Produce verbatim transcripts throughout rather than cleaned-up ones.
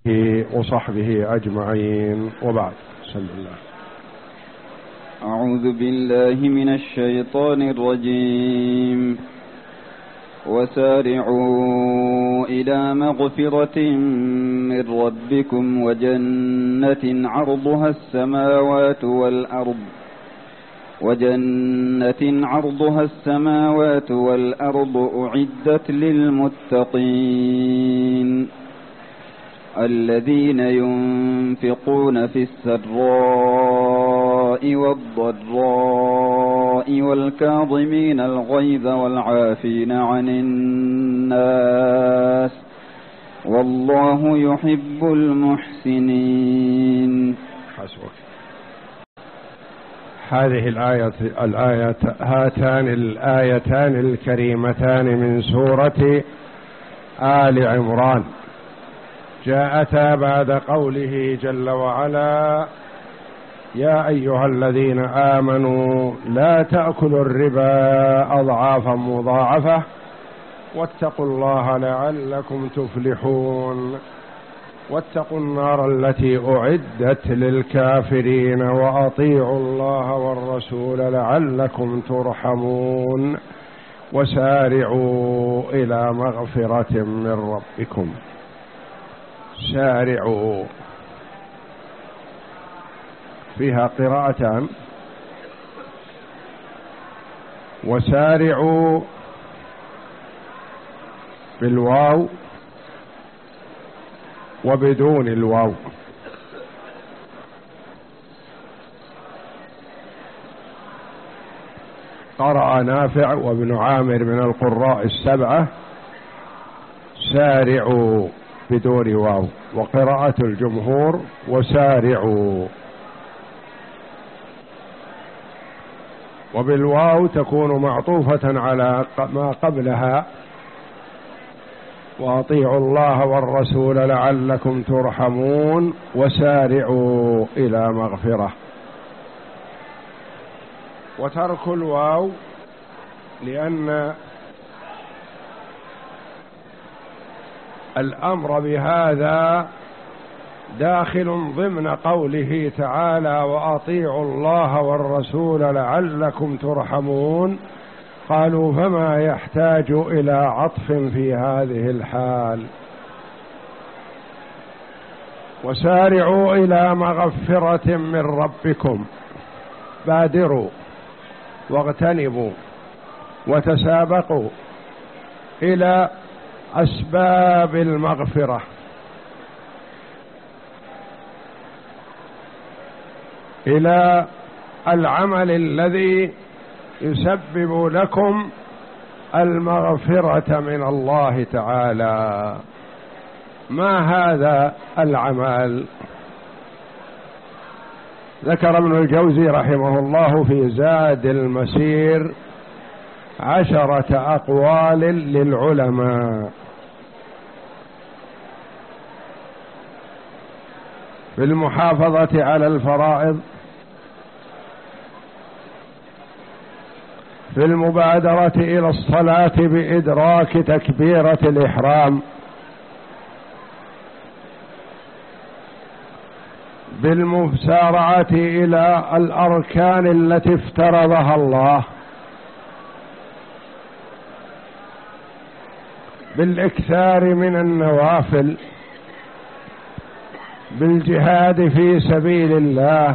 وصحبه أجمعين، وبعد. بسم الله. أعوذ بالله من الشيطان الرجيم. وسارعوا إلى مغفرة من ربكم وجنة عرضها السماوات والأرض وجنة عرضها السماوات والأرض أعدت للمتقين الذين ينفقون في السراء والضراء والكاظمين الغيظ والعافين عن الناس والله يحب المحسنين. حسبك. هذه الآية الآية هاتان الآيتان الكريمتان من سورة آل عمران جاءتا بعد قوله جل وعلا: يا أيها الذين آمنوا لا تأكلوا الربا أضعافا مضاعفة واتقوا الله لعلكم تفلحون واتقوا النار التي أعدت للكافرين وأطيعوا الله والرسول لعلكم ترحمون وسارعوا إلى مغفرة من ربكم. سارعوا فيها قراءتان: وسارعوا بالواو وبدون الواو. قرأ نافع وابن عامر من القراء السبعة سارعوا بدون واو، وقراءة الجمهور وسارعوا. وبالواو تكون معطوفة على ما قبلها: وأطيعوا الله والرسول لعلكم ترحمون وسارعوا إلى مغفرة. وترك الواو لأن الأمر بهذا داخل ضمن قوله تعالى: وأطيعوا الله والرسول لعلكم ترحمون. قالوا: فما يحتاج إلى عطف في هذه الحال؟ وسارعوا إلى مغفرة من ربكم، بادروا واغتنموا وتسابقوا إلى أسباب المغفرة، إلى العمل الذي يسبب لكم المغفرة من الله تعالى. ما هذا العمل؟ ذكر ابن الجوزي رحمه الله في زاد المسير عشرة أقوال للعلماء في المحافظة على الفرائض، في المبادرة إلى الصلاة بإدراك تكبيرة الإحرام، بالمسارعة إلى الأركان التي افترضها الله، بالإكثار من النوافل، بالجهاد في سبيل الله،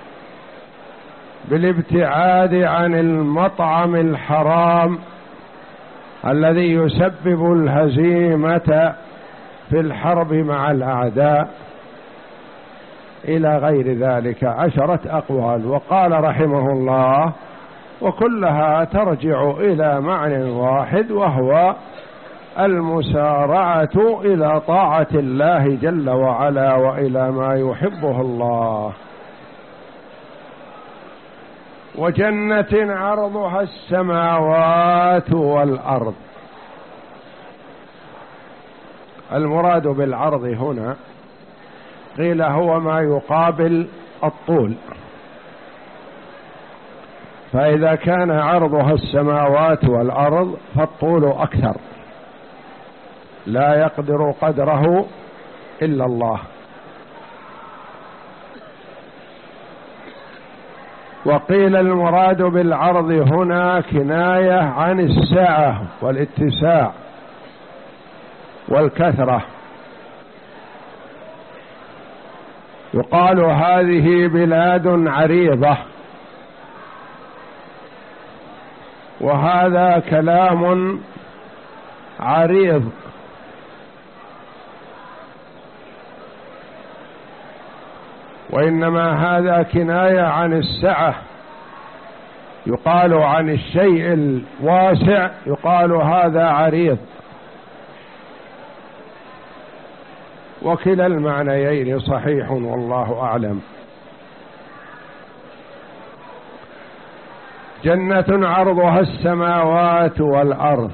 بالابتعاد عن المطعم الحرام الذي يسبب الهزيمة في الحرب مع الأعداء، إلى غير ذلك. عشرة أقوال. وقال رحمه الله: وكلها ترجع إلى معنى واحد، وهو المسارعة إلى طاعة الله جل وعلا وإلى ما يحبه الله. وجنة عرضها السماوات والأرض. المراد بالعرض هنا قيل هو ما يقابل الطول، فإذا كان عرضها السماوات والأرض فالطول أكثر، لا يقدر قدره إلا الله. وقيل المراد بالعرض هنا كناية عن السعة والاتساع والكثرة. يقال هذه بلاد عريضة، وهذا كلام عريض، وإنما هذا كناية عن السعة. يقال عن الشيء الواسع يقال هذا عريض، وكلا المعنيين صحيح والله أعلم. جنة عرضها السماوات والأرض.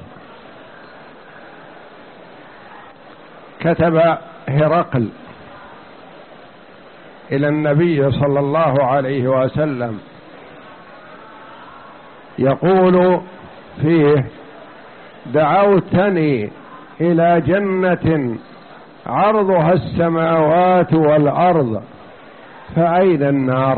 كتب هرقل إلى النبي صلى الله عليه وسلم يقول فيه: دعوتني إلى جنة عرضها السماوات والأرض فأين النار؟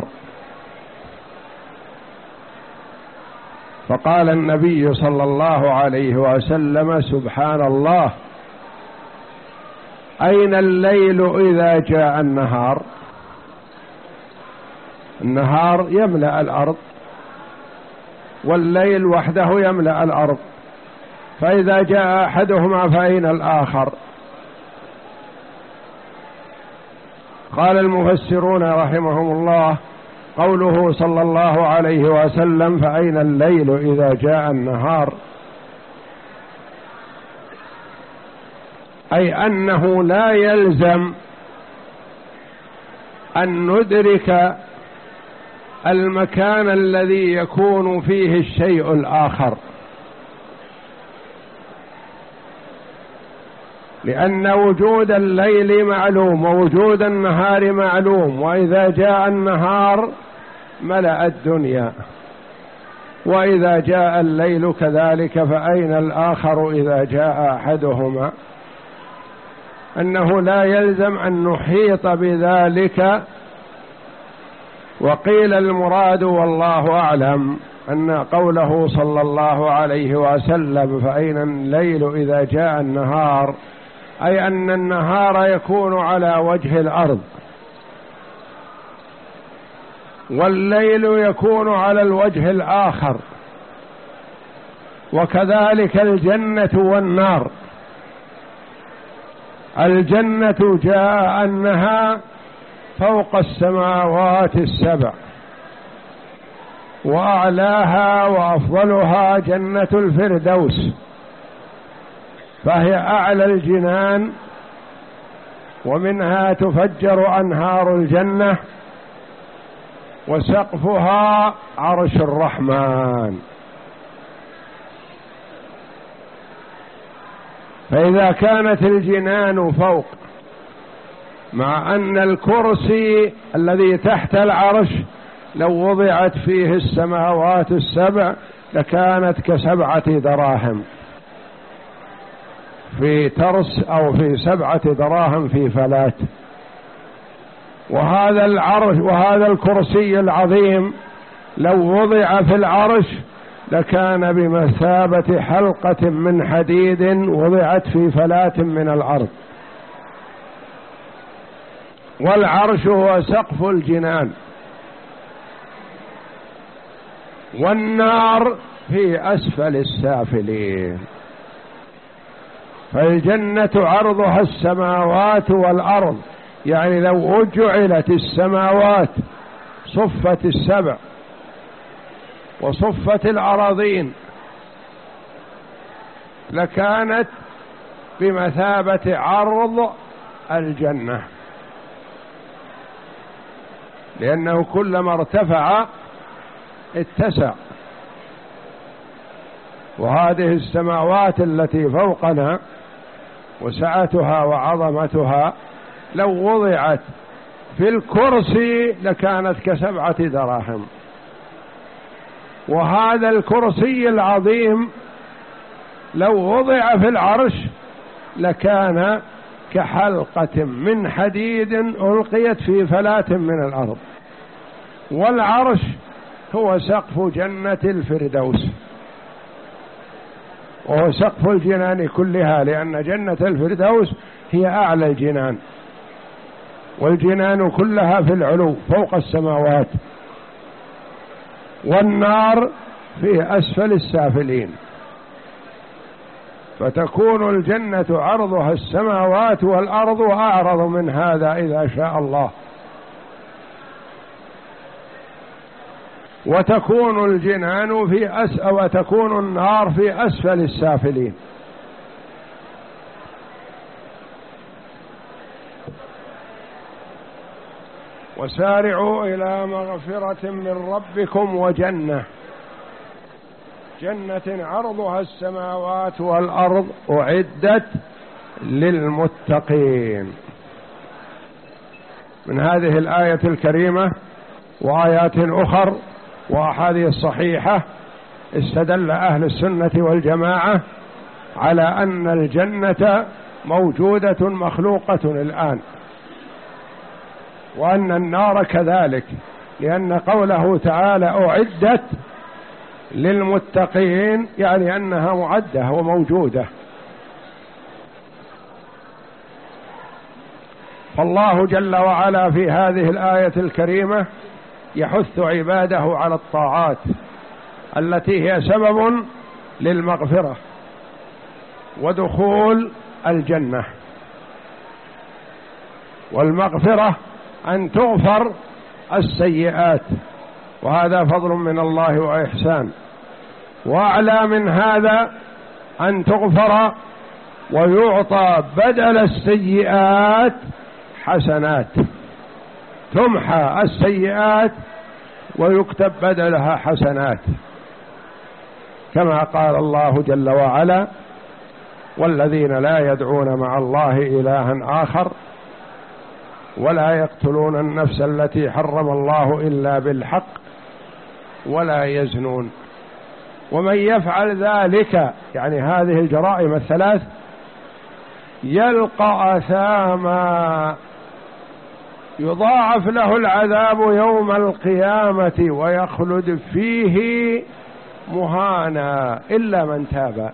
فقال النبي صلى الله عليه وسلم: سبحان الله، أين الليل إذا جاء النهار؟ النهار يملأ الأرض، والليل وحده يملأ الأرض، فإذا جاء أحدهما فأين الآخر؟ قال المفسرون رحمهم الله: قوله صلى الله عليه وسلم فأين الليل إذا جاء النهار، أي أنه لا يلزم أن ندرك المكان الذي يكون فيه الشيء الآخر، لأن وجود الليل معلوم ووجود النهار معلوم، وإذا جاء النهار ملأ الدنيا، وإذا جاء الليل كذلك، فأين الآخر إذا جاء أحدهما؟ أنه لا يلزم أن نحيط بذلك. وقيل المراد والله أعلم أن قوله صلى الله عليه وسلم فأين الليل إذا جاء النهار، أي أن النهار يكون على وجه الأرض، والليل يكون على الوجه الآخر، وكذلك الجنة والنار. الجنة جاء أنها فوق السماوات السبع، وأعلاها وأفضلها جنة الفردوس، فهي أعلى الجنان، ومنها تفجر أنهار الجنة، وسقفها عرش الرحمن. فإذا كانت الجنان فوق، مع أن الكرسي الذي تحت العرش لو وضعت فيه السماوات السبع لكانت كسبعة دراهم في ترس، أو في سبعة دراهم في فلات. وهذا العرش وهذا الكرسي العظيم لو وضع في العرش لكان بمثابة حلقة من حديد وضعت في فلات من الأرض. والعرش هو سقف الجنان، والنار في أسفل السافلين. فالجنة عرضها السماوات والأرض، يعني لو جعلت السماوات صفت السبع وصفت الأراضين لكانت بمثابة عرض الجنة، لأنه كلما ارتفع اتسع. وهذه السماوات التي فوقنا وسعتها وعظمتها لو وضعت في الكرسي لكانت كسبعة دراهم، وهذا الكرسي العظيم لو وضع في العرش لكان كحلقة من حديد ألقيت في فلاة من الأرض. والعرش هو سقف جنة الفردوس، وهو سقف الجنان كلها، لأن جنة الفردوس هي أعلى الجنان، والجنان كلها في العلو فوق السماوات، والنار في أسفل السافلين. فتكون الجنة عرضها السماوات والأرض وأعرض من هذا إذا شاء الله، وتكون الجنان في أس وتكون النار في أسفل السافلين. وسارعوا إلى مغفرة من ربكم وجنة جنة عرضها السماوات والأرض أعدت للمتقين. من هذه الآية الكريمة وآيات أخر وأحاديث صحيحة استدل أهل السنة والجماعة على أن الجنة موجودة مخلوقة الآن، وأن النار كذلك، لأن قوله تعالى أعدت للمتقين يعني أنها معدة وموجودة. فالله جل وعلا في هذه الآية الكريمة يحث عباده على الطاعات التي هي سبب للمغفرة ودخول الجنة. والمغفرة أن تغفر السيئات، وهذا فضل من الله وإحسان. وأعلى من هذا أن تغفر ويعطى بدل السيئات حسنات، تمحى السيئات ويكتب بدلها حسنات، كما قال الله جل وعلا: والذين لا يدعون مع الله إلها آخر ولا يقتلون النفس التي حرم الله إلا بالحق ولا يزنون ومن يفعل ذلك، يعني هذه الجرائم الثلاث، يلقى أثاما يضاعف له العذاب يوم القيامة ويخلد فيه مهانا إلا من تاب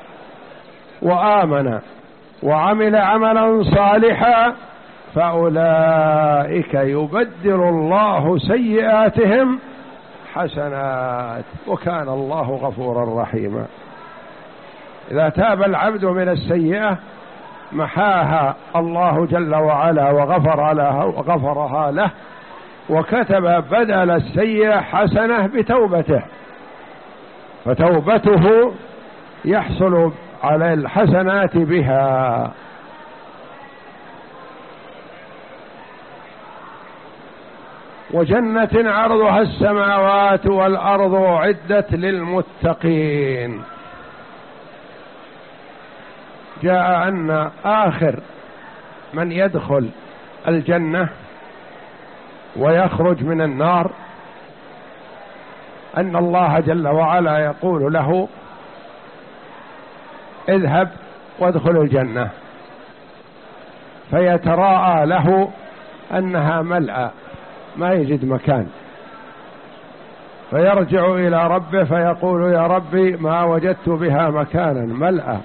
وآمن وعمل عملا صالحا فأولئك يبدل الله سيئاتهم حسنات وكان الله غفورا رحيما. إذا تاب العبد من السيئة محاها الله جل وعلا وغفر لها وغفرها له، وكتب بدل السيئة حسنة بتوبته، فتوبته يحصل على الحسنات بها. وجنة عرضها السماوات والأرض أعدت للمتقين. جاء أن آخر من يدخل الجنة ويخرج من النار أن الله جل وعلا يقول له: اذهب وادخل الجنة، فيتراءى له أنها ملأى ما يجد مكان، فيرجع إلى ربه فيقول: يا ربي ما وجدت بها مكانا، ملأى.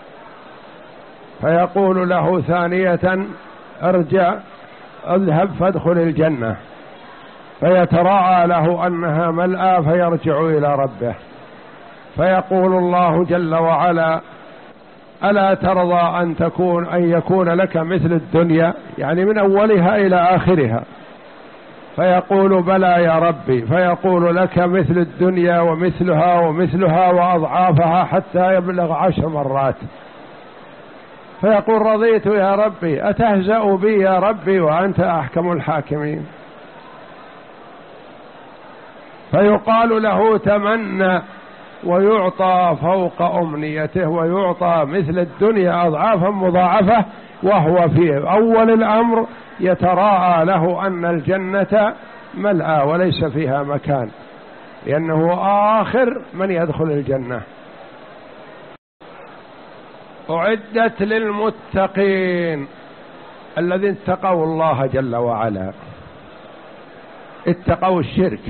فيقول له ثانية: ارجع اذهب فادخل الجنة، فيتراءى له أنها ملأى فيرجع إلى ربه، فيقول الله جل وعلا: ألا ترضى أن تكون أن يكون لك مثل الدنيا، يعني من أولها إلى آخرها؟ فيقول: بلى يا ربي. فيقول: لك مثل الدنيا ومثلها ومثلها وأضعافها حتى يبلغ عشر مرات. فيقول: رضيت يا ربي، أتهزأ بي يا ربي وأنت أحكم الحاكمين؟ فيقال له: تمنى، ويعطى فوق أمنيته، ويعطى مثل الدنيا أضعافا مضاعفة، وهو في أول الأمر يتراءى له أن الجنة ملأى وليس فيها مكان، لأنه آخر من يدخل الجنة. أعدت للمتقين، الذين اتقوا الله جل وعلا اتقوا الشرك،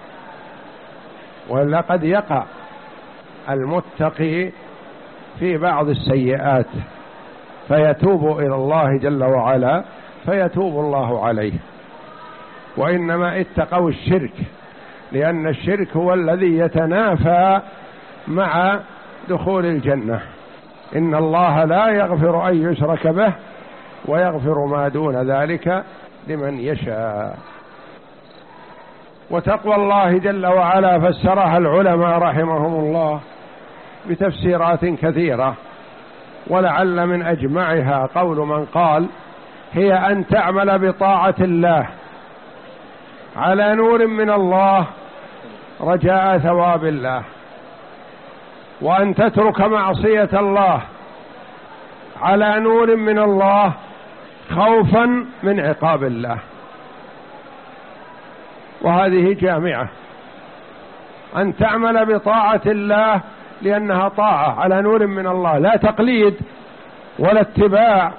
ولقد يقع المتقي في بعض السيئات فيتوب إلى الله جل وعلا فيتوب الله عليه، وإنما اتقوا الشرك لأن الشرك هو الذي يتنافى مع دخول الجنة. إن الله لا يغفر أن يشرك به ويغفر ما دون ذلك لمن يشاء. وتقوى الله جل وعلا فسرها العلماء رحمهم الله بتفسيرات كثيرة، ولعل من أجمعها قول من قال هي أن تعمل بطاعة الله على نور من الله رجاء ثواب الله، وأن تترك معصية الله على نور من الله خوفا من عقاب الله. وهذه جامعة، أن تعمل بطاعة الله لأنها طاعة على نور من الله، لا تقليد ولا اتباع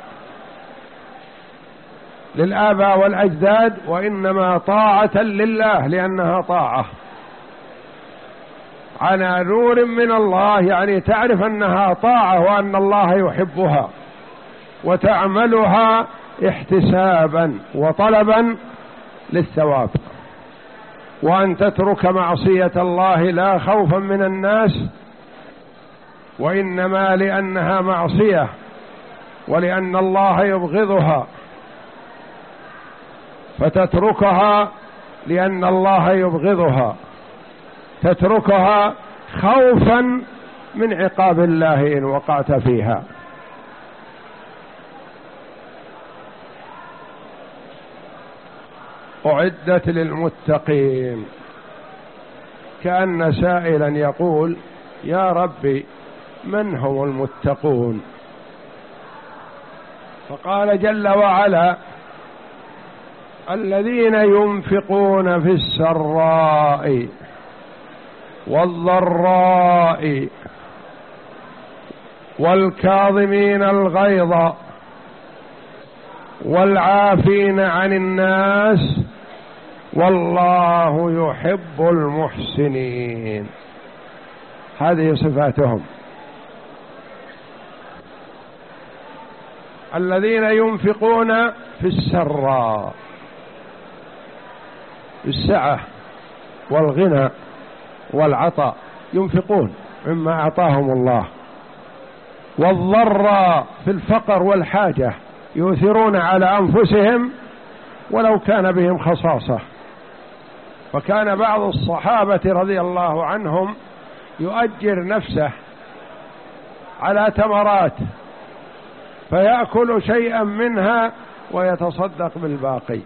للآباء والأجداد، وإنما طاعة لله لأنها طاعة على نور من الله، يعني تعرف أنها طاعة وأن الله يحبها وتعملها احتسابا وطلبا للثواب. وأن تترك معصية الله لا خوفا من الناس، وإنما لأنها معصية ولأن الله يبغضها، فتتركها لأن الله يبغضها، تتركها خوفا من عقاب الله إن وقعت فيها. أعدت للمتقين، كأن سائلا يقول يا ربي من هم المتقون؟ فقال جل وعلا الذين ينفقون في السراء والضراء والكاظمين الغيظ والعافين عن الناس والله يحب المحسنين. هذه صفاتهم، الذين ينفقون في السراء، السعة والغنى والعطاء، ينفقون مما أعطاهم الله، والضراء في الفقر والحاجة، يؤثرون على أنفسهم ولو كان بهم خصاصة. وكان بعض الصحابة رضي الله عنهم يؤجر نفسه على تمرات فيأكل شيئا منها ويتصدق بالباقي.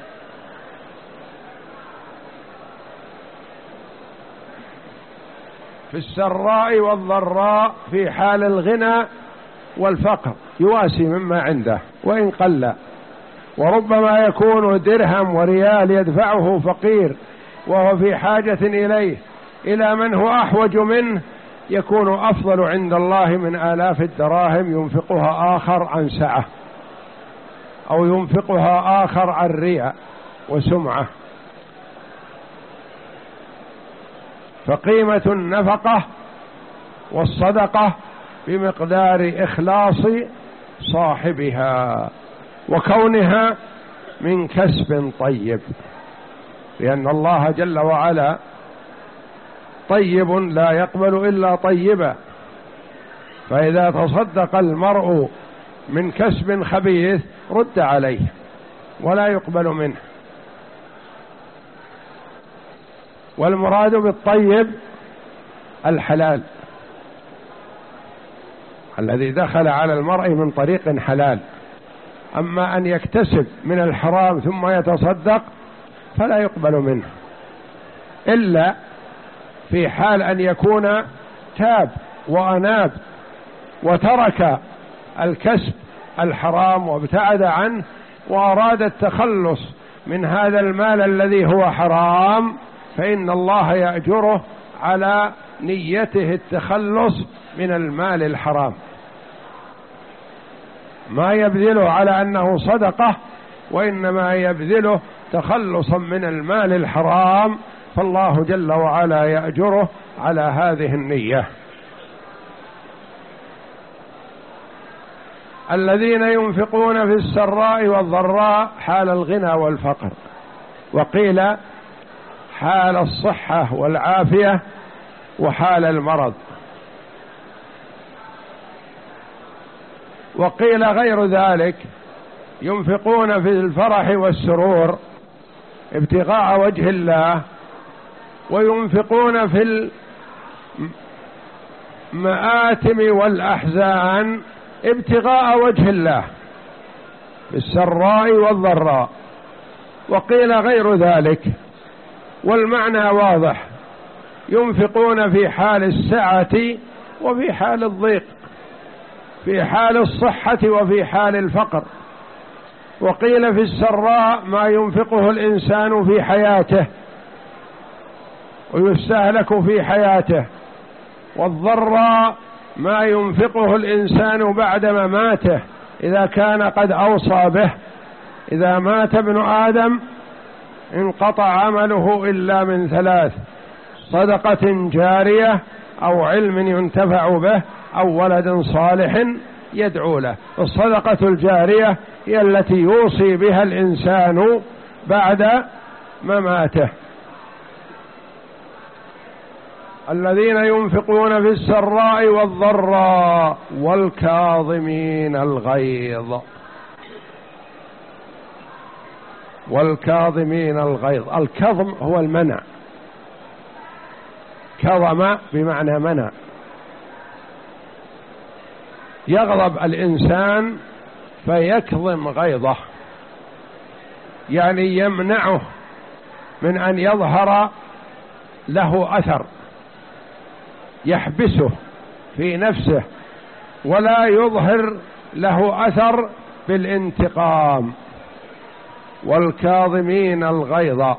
في السراء والضراء، في حال الغنى والفقر يواسي مما عنده وإن قل، وربما يكون درهم وريال يدفعه فقير وهو في حاجة إليه إلى من هو أحوج منه، يكون أفضل عند الله من آلاف الدراهم ينفقها آخر عن سعة، أو ينفقها آخر عن رياء وسمعة. فقيمة النفقة والصدقة بمقدار إخلاص صاحبها وكونها من كسب طيب، لأن الله جل وعلا طيب لا يقبل إلا طيبا، فإذا تصدق المرء من كسب خبيث رد عليه ولا يقبل منه. والمراد بالطيب الحلال الذي دخل على المرء من طريق حلال. أما أن يكتسب من الحرام ثم يتصدق فلا يقبل منه، إلا في حال أن يكون تاب وأناب وترك الكسب الحرام وابتعد عنه وأراد التخلص من هذا المال الذي هو حرام، فإن الله يأجره على نيته التخلص من المال الحرام. ما يبذله على أنه صدقة، وإنما يبذله تخلصا من المال الحرام، فالله جل وعلا يأجره على هذه النية. الذين ينفقون في السراء والضراء حال الغنى والفقر، وقيل حال الصحة والعافية وحال المرض، وقيل غير ذلك ينفقون في الفرح والسرور ابتغاء وجه الله، وينفقون في المآتم والأحزان ابتغاء وجه الله بالسراء والضراء، وقيل غير ذلك، والمعنى واضح، ينفقون في حال السعة وفي حال الضيق، في حال الصحة وفي حال الفقر. وقيل في السراء ما ينفقه الإنسان في حياته ويستهلك في حياته، والضراء ما ينفقه الإنسان بعد مماته إذا كان قد أوصى به. إذا مات ابن آدم انقطع عمله إلا من ثلاث: صدقة جارية، أو علم ينتفع به، أو ولد صالح يدعو له. الصدقة الجارية هي التي يوصي بها الإنسان بعد مماته. الذين ينفقون في السراء والضراء والكاظمين الغيظ. والكاظمين الغيظ، الكظم هو المنع، كظم بمعنى منع. يغضب الإنسان فيكظم غيظه، يعني يمنعه من أن يظهر له أثر، يحبسه في نفسه ولا يظهر له أثر بالانتقام. والكاظمين الغيظ،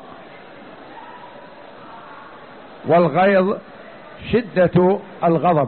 والغيظ شدة الغضب.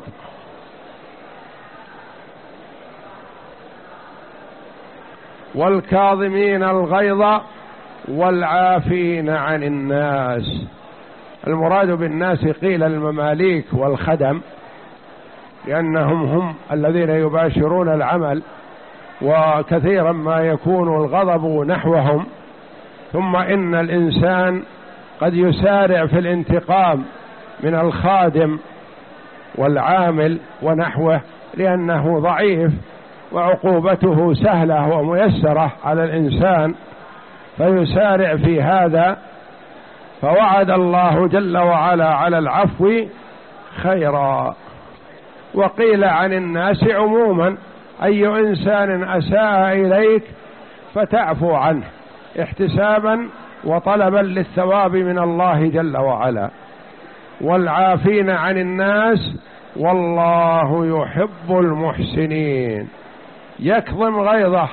والكاظمين الغيظ والعافين عن الناس. المراد بالناس قيل المماليك والخدم، لأنهم هم الذين يباشرون العمل، وكثيرا ما يكون الغضب نحوهم. ثم إن الإنسان قد يسارع في الانتقام من الخادم والعامل ونحوه، لأنه ضعيف وعقوبته سهلة وميسرة على الإنسان، فيسارع في هذا. فوعد الله جل وعلا على العفو خيرا. وقيل عن الناس عموما: أي إنسان أساء إليك فتعفو عنه احتسابا وطلبا للثواب من الله جل وعلا. والعافين عن الناس والله يحب المحسنين. يكظم غيظه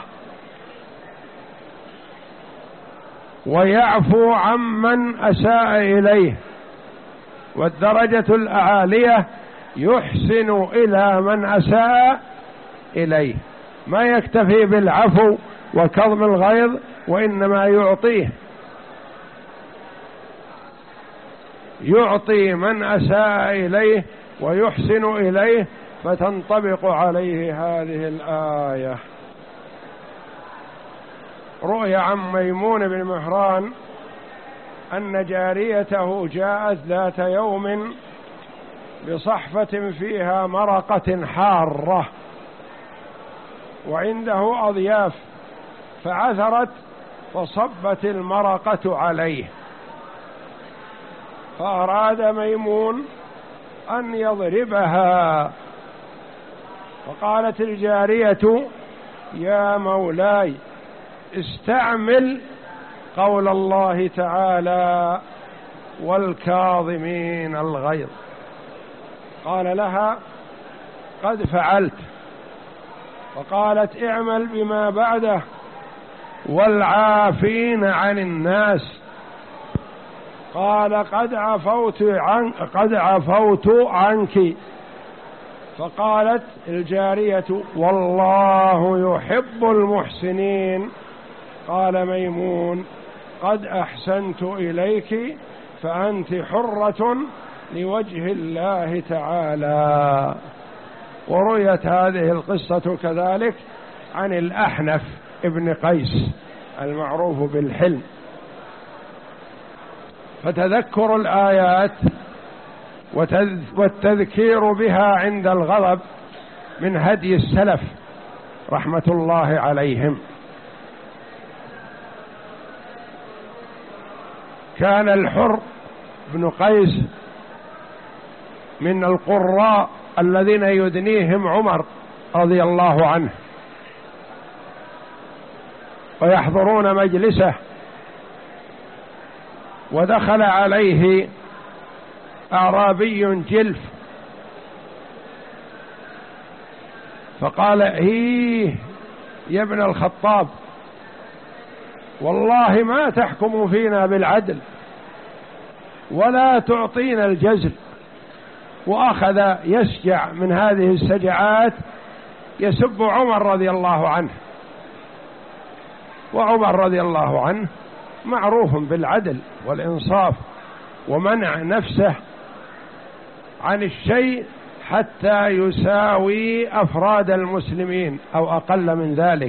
ويعفو عمن أساء إليه. والدرجة العالية يحسن إلى من أساء إليه، ما يكتفي بالعفو وكظم الغيظ، وإنما يعطيه، يعطي من أساء إليه ويحسن إليه، فتنطبق عليه هذه الآية. رؤي عن ميمون بن مهران أن جاريته جاءت ذات يوم بصحفة فيها مرقة حارة وعنده أضياف، فعثرت فصبت المرقة عليه، فأراد ميمون أن يضربها، فقالت الجارية: يا مولاي استعمل قول الله تعالى: والكاظمين الغيظ. قال لها: قد فعلت. فقالت: اعمل بما بعده: والعافين عن الناس. قال: قد عفوت عن قد عفوت عنك. فقالت الجارية: والله يحب المحسنين. قال ميمون: قد أحسنت إليك فأنت حرة لوجه الله تعالى. ورويت هذه القصة كذلك عن الأحنف ابن قيس المعروف بالحلم. فتذكر الآيات والتذكير بها عند الغضب من هدي السلف رحمة الله عليهم. كان الحر بن قيس من القراء الذين يدنيهم عمر رضي الله عنه ويحضرون مجلسه، ودخل عليه أعرابي جلف فقال: إيه يا ابن الخطاب، والله ما تحكم فينا بالعدل ولا تعطينا الجزل. وأخذ يسجع من هذه السجعات يسب عمر رضي الله عنه، وعمر رضي الله عنه معروف بالعدل والإنصاف ومنع نفسه عن الشيء حتى يساوي أفراد المسلمين أو أقل من ذلك.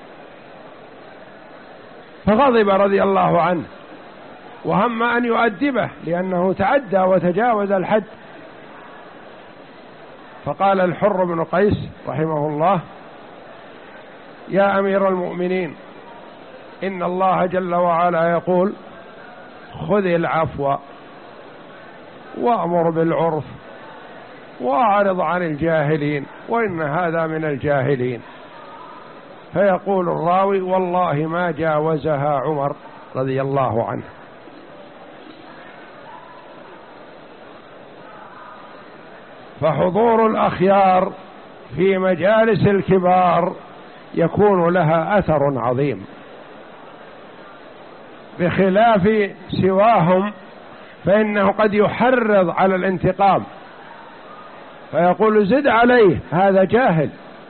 فغضب رضي الله عنه وهم أن يؤدبه لأنه تعدى وتجاوز الحد. فقال الحر بن قيس رحمه الله: يا أمير المؤمنين، إن الله جل وعلا يقول: خذ العفو وأمر بالعرف وأعرض عن الجاهلين، وإن هذا من الجاهلين. فيقول الراوي: والله ما جاوزها عمر رضي الله عنه. فحضور الأخيار في مجالس الكبار يكون لها أثر عظيم، بخلاف سواهم فإنه قد يحرض على الانتقام فيقول: زد عليه، هذا جاهل،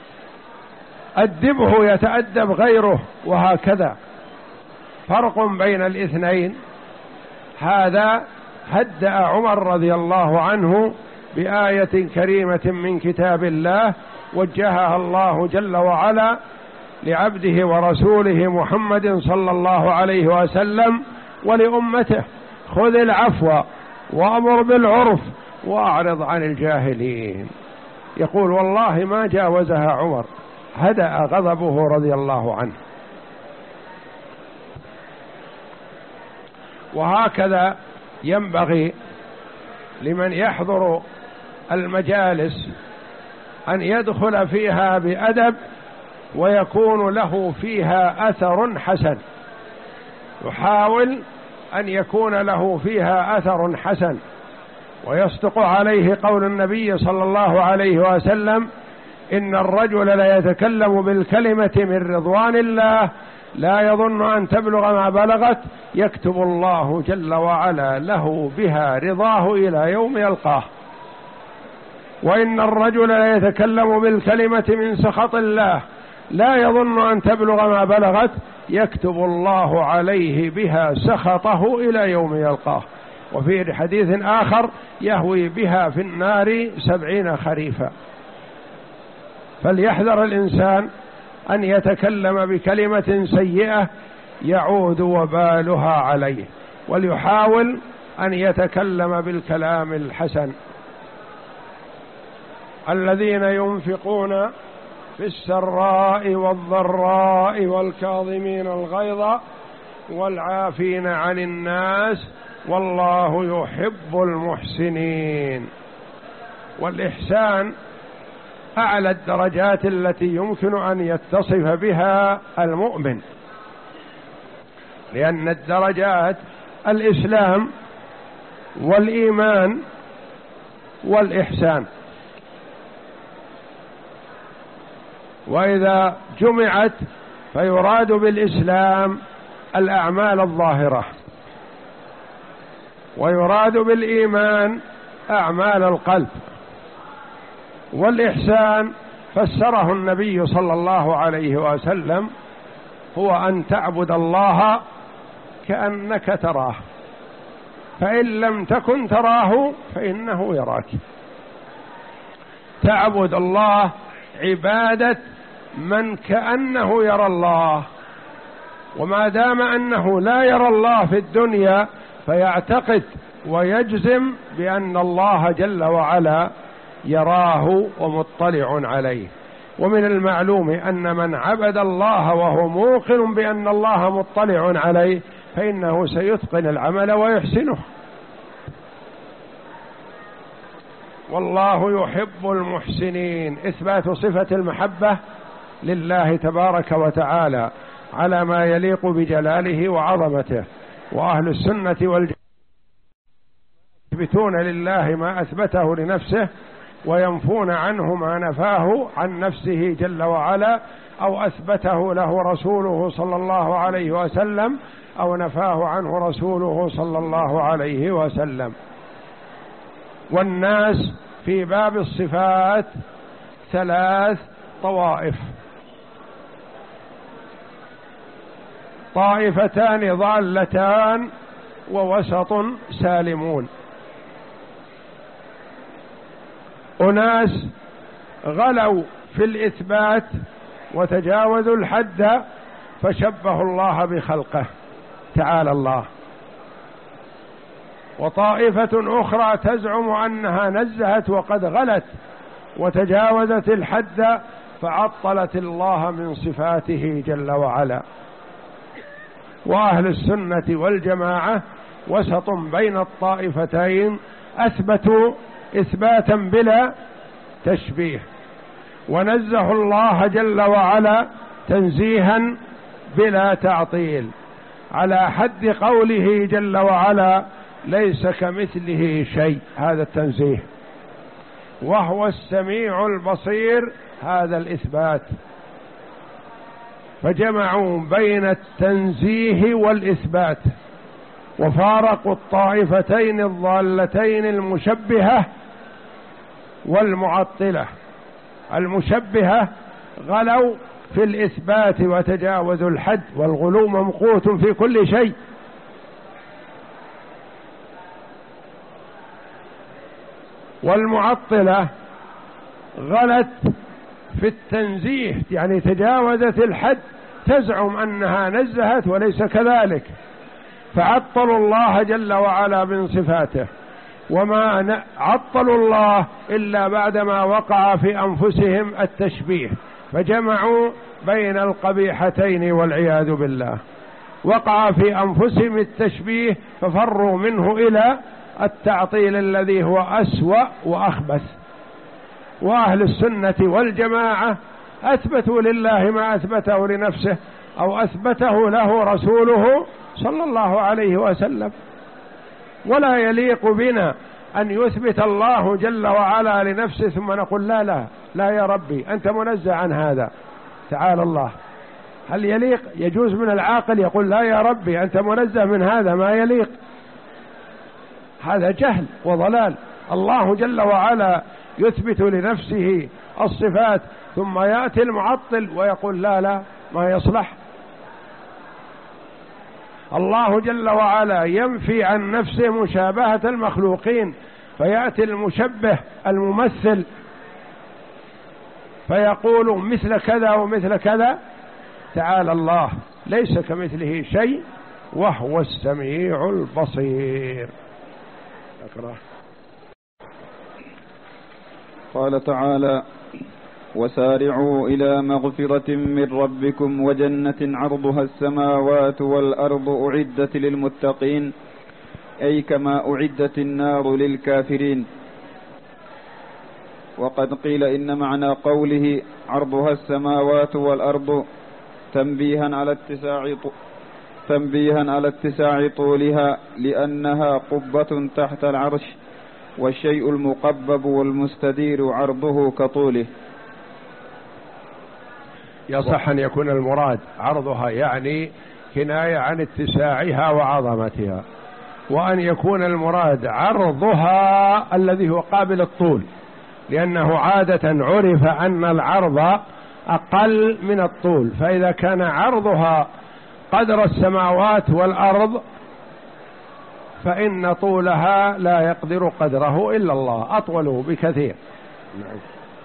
أدبه يتأدب غيره، وهكذا. فرق بين الاثنين. هذا هدأ عمر رضي الله عنه بآية كريمة من كتاب الله وجهها الله جل وعلا لعبده ورسوله محمد صلى الله عليه وسلم ولأمته: خذ العفو وأمر بالعرف وأعرض عن الجاهلين. يقول: والله ما جاوزها عمر، هدأ غضبه رضي الله عنه. وهكذا ينبغي لمن يحضر المجالس أن يدخل فيها بأدب ويكون له فيها أثر حسن، يحاول أن يكون له فيها أثر حسن. ويصدق عليه قول النبي صلى الله عليه وسلم: إن الرجل لا يتكلم بالكلمة من رضوان الله لا يظن أن تبلغ ما بلغت يكتب الله جل وعلا له بها رضاه إلى يوم يلقاه. وإن الرجل لا يتكلم بالكلمة من سخط الله لا يظن أن تبلغ ما بلغت يكتب الله عليه بها سخطه إلى يوم يلقاه. وفي حديث آخر: يهوي بها في النار سبعين خريفا. فليحذر الإنسان أن يتكلم بكلمة سيئة يعود وبالها عليه، وليحاول أن يتكلم بالكلام الحسن. الذين ينفقون في السراء والضراء والكاظمين الغيظ والعافين عن الناس والله يحب المحسنين. والإحسان أعلى الدرجات التي يمكن أن يتصف بها المؤمن، لأن الدرجات الإسلام والإيمان والإحسان، وإذا جمعت فيراد بالإسلام الأعمال الظاهرة، ويراد بالإيمان أعمال القلب، والإحسان فسره النبي صلى الله عليه وسلم هو أن تعبد الله كأنك تراه، فإن لم تكن تراه فإنه يراك. تعبد الله عبادة من كأنه يرى الله، وما دام أنه لا يرى الله في الدنيا فيعتقد ويجزم بأن الله جل وعلا يراه ومطلع عليه. ومن المعلوم أن من عبد الله وهو موقن بأن الله مطلع عليه فإنه سيتقن العمل ويحسنه. والله يحب المحسنين، إثبات صفة المحبة لله تبارك وتعالى على ما يليق بجلاله وعظمته. وأهل السنة والجماعة يثبتون لله ما أثبته لنفسه وينفون عنه ما نفاه عن نفسه جل وعلا، أو أثبته له رسوله صلى الله عليه وسلم أو نفاه عنه رسوله صلى الله عليه وسلم. والناس في باب الصفات ثلاث طوائف: طائفتان ضالتان ووسط سالمون. أناس غلوا في الإثبات وتجاوزوا الحد فشبهوا الله بخلقه تعالى الله، وطائفة أخرى تزعم أنها نزهت وقد غلت وتجاوزت الحد فعطلت الله من صفاته جل وعلا. وأهل السنة والجماعة وسط بين الطائفتين، أثبتوا إثباتا بلا تشبيه، ونزه الله جل وعلا تنزيها بلا تعطيل، على حد قوله جل وعلا: ليس كمثله شيء، هذا التنزيه، وهو السميع البصير، هذا الإثبات. فجمعوا بين التنزيه والإثبات، وفارقوا الطائفتين الضالتين المشبهة والمعطلة. المشبهة غلوا في الإثبات وتجاوزوا الحد، والغلو ممقوت في كل شيء. والمعطلة غلت في التنزيه، يعني تجاوزت الحد، تزعم أنها نزهت وليس كذلك، فعطلوا الله جل وعلا من صفاته. وما عطلوا الله إلا بعدما وقع في أنفسهم التشبيه، فجمعوا بين القبيحتين والعياذ بالله. وقع في أنفسهم التشبيه ففروا منه إلى التعطيل الذي هو أسوأ وأخبث. وأهل السنة والجماعة أثبتوا لله ما أثبته لنفسه أو أثبته له رسوله صلى الله عليه وسلم. ولا يليق بنا أن يثبت الله جل وعلا لنفسه ثم نقول لا لا لا يا ربي أنت منزه عن هذا، تعالى الله. هل يليق؟ يجوز من العاقل يقول لا يا ربي أنت منزه من هذا؟ ما يليق، هذا جهل وضلال. الله جل وعلا يثبت لنفسه الصفات ثم يأتي المعطل ويقول لا لا ما يصلح. الله جل وعلا ينفي عن نفسه مشابهة المخلوقين، فيأتي المشبه الممثل فيقول مثل كذا ومثل كذا. تعالى الله، ليس كمثله شيء وهو السميع البصير. أقرأ. قال تعالى: وسارعوا إلى مغفرة من ربكم وجنة عرضها السماوات والأرض أعدت للمتقين، أي كما أعدت النار للكافرين. وقد قيل إن معنى قوله عرضها السماوات والأرض تنبيها على اتساع تنبيها على اتساع طولها، لأنها قبة تحت العرش، والشيء المقبب والمستدير عرضه كطوله. يصح أن يكون المراد عرضها يعني كناية عن اتساعها وعظمتها، وأن يكون المراد عرضها الذي هو قابل الطول، لأنه عادة عرف أن العرض أقل من الطول، فإذا كان عرضها قدر السماوات والأرض فإن طولها لا يقدر قدره إلا الله، أطول بكثير. نعم.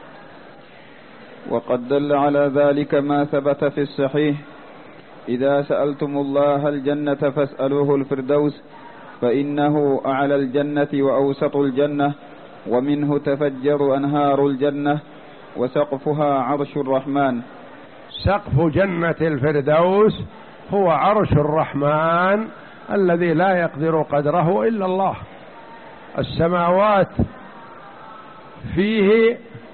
وقد دل على ذلك ما ثبت في الصحيح: إذا سألتم الله الجنة فاسألوه الفردوس، فإنه أعلى الجنة وأوسط الجنة، ومنه تفجر أنهار الجنة، وسقفها عرش الرحمن. سقف جنة الفردوس هو عرش الرحمن الذي لا يقدر قدره إلا الله. السماوات فيه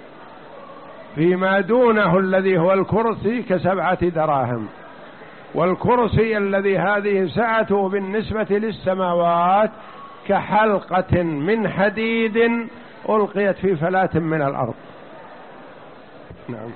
فيما دونه الذي هو الكرسي كسبعة دراهم، والكرسي الذي هذه سعته بالنسبة للسماوات كحلقة من حديد ألقيت في فلاة من الأرض. نعم.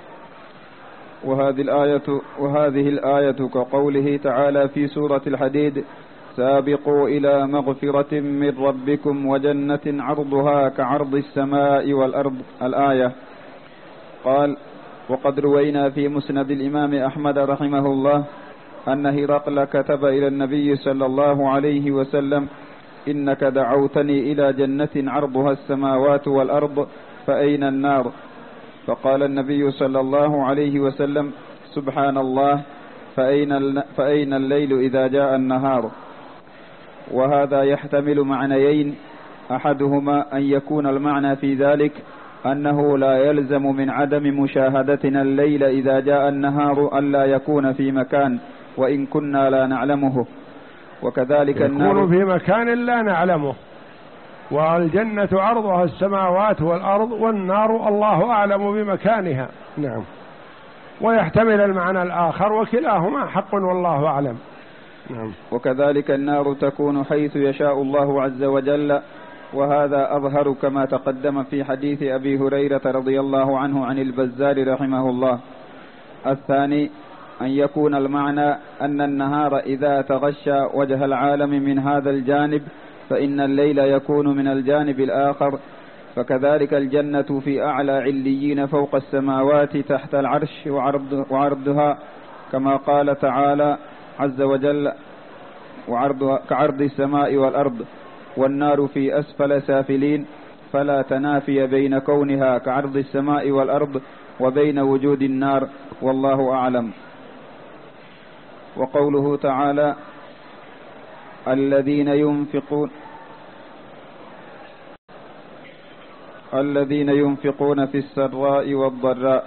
وهذه الآية وهذه الآية كقوله تعالى في سورة الحديد: سابقوا إلى مغفرة من ربكم وجنة عرضها كعرض السماء والأرض. الآية. قال: وقد روينا في مسند الإمام أحمد رحمه الله أن هرقل كتب إلى النبي صلى الله عليه وسلم: إنك دعوتني إلى جنة عرضها السماوات والأرض فأين النار؟ فقال النبي صلى الله عليه وسلم: سبحان الله، فأين, فأين الليل إذا جاء النهار؟ وهذا يحتمل معنيين: أحدهما أن يكون المعنى في ذلك أنه لا يلزم من عدم مشاهدتنا الليل إذا جاء النهار ألا يكون في مكان وإن كنا لا نعلمه، وكذلك النار يكون في مكان لا نعلمه، والجنة عرضها السماوات والأرض، والنار الله أعلم بمكانها. نعم. ويحتمل المعنى الآخر، وكلاهما حق والله أعلم. نعم. وكذلك النار تكون حيث يشاء الله عز وجل، وهذا أظهر كما تقدم في حديث أبي هريرة رضي الله عنه عن البزار رحمه الله. الثاني أن يكون المعنى أن النهار إذا تغشى وجه العالم من هذا الجانب فإن الليل يكون من الجانب الآخر، فكذلك الجنة في أعلى عليين فوق السماوات تحت العرش وعرض وعرضها، كما قال تعالى عز وجل: وعرضها كعرض السماء والأرض. والنار في أسفل سافلين، فلا تنافي بين كونها كعرض السماء والأرض وبين وجود النار، والله أعلم. وقوله تعالى: الذين ينفقون الذين ينفقون في السراء والضراء،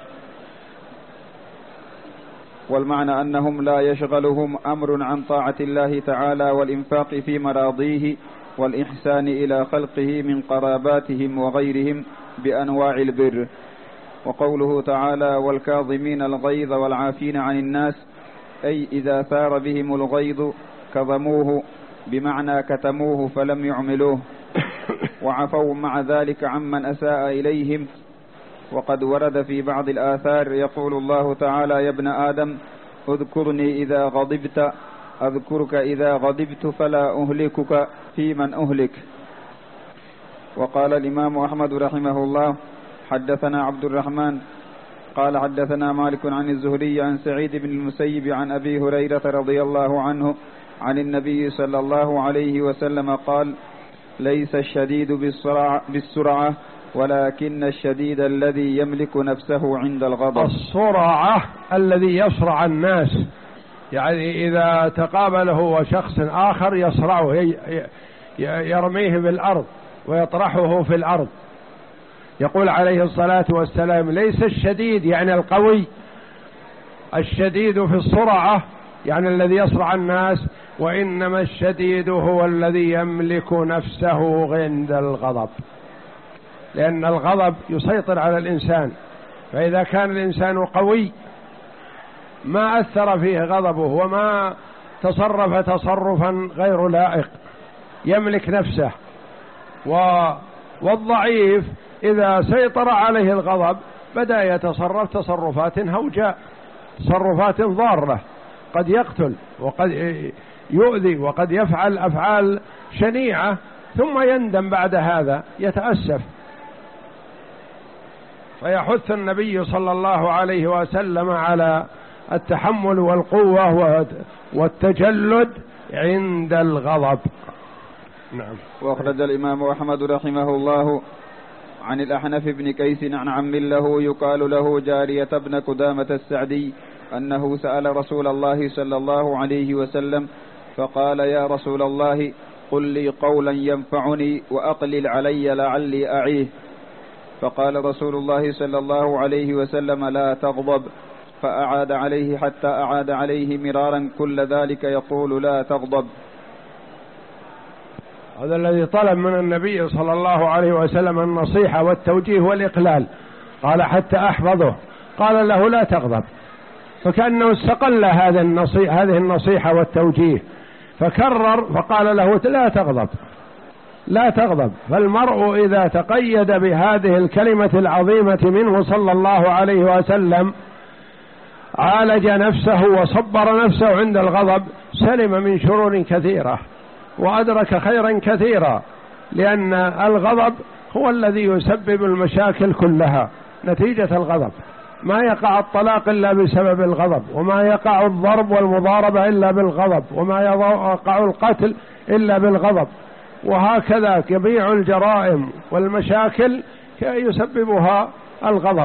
والمعنى أنهم لا يشغلهم أمر عن طاعة الله تعالى والإنفاق في مراضيه والإحسان إلى خلقه من قراباتهم وغيرهم بأنواع البر. وقوله تعالى: والكاظمين الغيظ والعافين عن الناس، أي إذا ثار بهم الغيظ كظموه، بمعنى كتموه فلم يعملوه، وعفوا مع ذلك عمن أساء إليهم. وقد ورد في بعض الآثار يقول الله تعالى: يا ابن آدم اذكرني إذا غضبت أذكرك إذا غضبت فلا أهلكك في من أهلك. وقال الإمام أحمد رحمه الله: حدثنا عبد الرحمن قال حدثنا مالك عن الزهري عن سعيد بن المسيب عن أبي هريرة رضي الله عنه عن النبي صلى الله عليه وسلم قال: ليس الشديد بالسرعة, بالسرعة ولكن الشديد الذي يملك نفسه عند الغضب. السرعة الذي يصرع الناس، يعني إذا تقابله وشخص آخر يصرعه، يرميه بالأرض ويطرحه في الأرض. يقول عليه الصلاة والسلام: ليس الشديد يعني القوي، الشديد في السرعة يعني الذي يصرع الناس، وإنما الشديد هو الذي يملك نفسه عند الغضب، لأن الغضب يسيطر على الإنسان، فإذا كان الإنسان قوي ما أثر فيه غضبه وما تصرف تصرفا غير لائق يملك نفسه، والضعيف إذا سيطر عليه الغضب بدأ يتصرف تصرفات هوجاء، تصرفات ضارة، قد يقتل وقد يؤذي وقد يفعل أفعال شنيعة، ثم يندم بعد هذا، يتأسف. فيحث النبي صلى الله عليه وسلم على التحمل والقوة والتجلد عند الغضب. نعم. وأخرج الإمام أحمد رحمه الله عن الأحنف بن كيس عن عم له يقال له جارية بن قدامة السعدي أنه سأل رسول الله صلى الله عليه وسلم فقال: يا رسول الله، قل لي قولا ينفعني وأقلل علي لعلي أعيه. فقال رسول الله صلى الله عليه وسلم: لا تغضب. فأعاد عليه حتى أعاد عليه مرارا كل ذلك يقول: لا تغضب. هذا الذي طلب من النبي صلى الله عليه وسلم النصيحة والتوجيه والإقلال، قال حتى أحفظه، قال له: لا تغضب. فكأنه استقل هذه النصيحة, هذه النصيحة والتوجيه، فكرر فقال له: لا تغضب لا تغضب. فالمرء إذا تقيد بهذه الكلمة العظيمة منه صلى الله عليه وسلم عالج نفسه وصبر نفسه عند الغضب، سلم من شرور كثيرة وأدرك خيرا كثيرا، لأن الغضب هو الذي يسبب المشاكل كلها نتيجة الغضب. ما يقع الطلاق إلا بسبب الغضب، وما يقع الضرب والمضاربة إلا بالغضب، وما يقع القتل إلا بالغضب، وهكذا جميع الجرائم والمشاكل يسببها الغضب.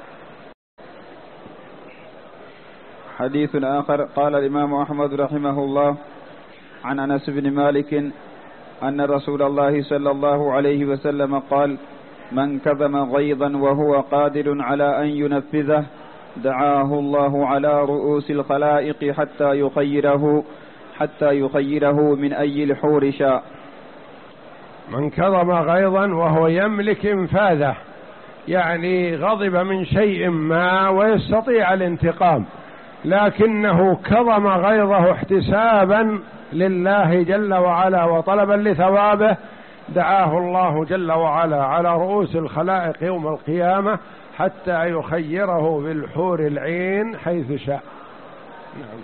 حديث آخر قال الإمام أحمد رحمه الله عن أنس بن مالك أن رسول الله صلى الله عليه وسلم قال: من كظم غيظا وهو قادر على أن ينفذه دعاه الله على رؤوس الخلائق حتى يخيره حتى يخيره من أي الحور شاء. من كظم غيظا وهو يملك انفاذه، يعني غضب من شيء ما ويستطيع الانتقام، لكنه كظم غيظه احتسابا لله جل وعلا وطلبا لثوابه، دعاه الله جل وعلا على رؤوس الخلائق يوم القيامة حتى يخيره بالحور العين حيث شاء. نعم.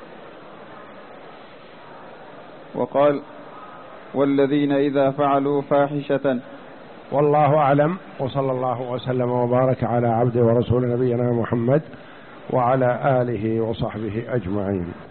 وقال: والذين إذا فعلوا فاحشة. والله أعلم، وصلى الله وسلم وبارك على عبده ورسول نبينا محمد وعلى آله وصحبه أجمعين.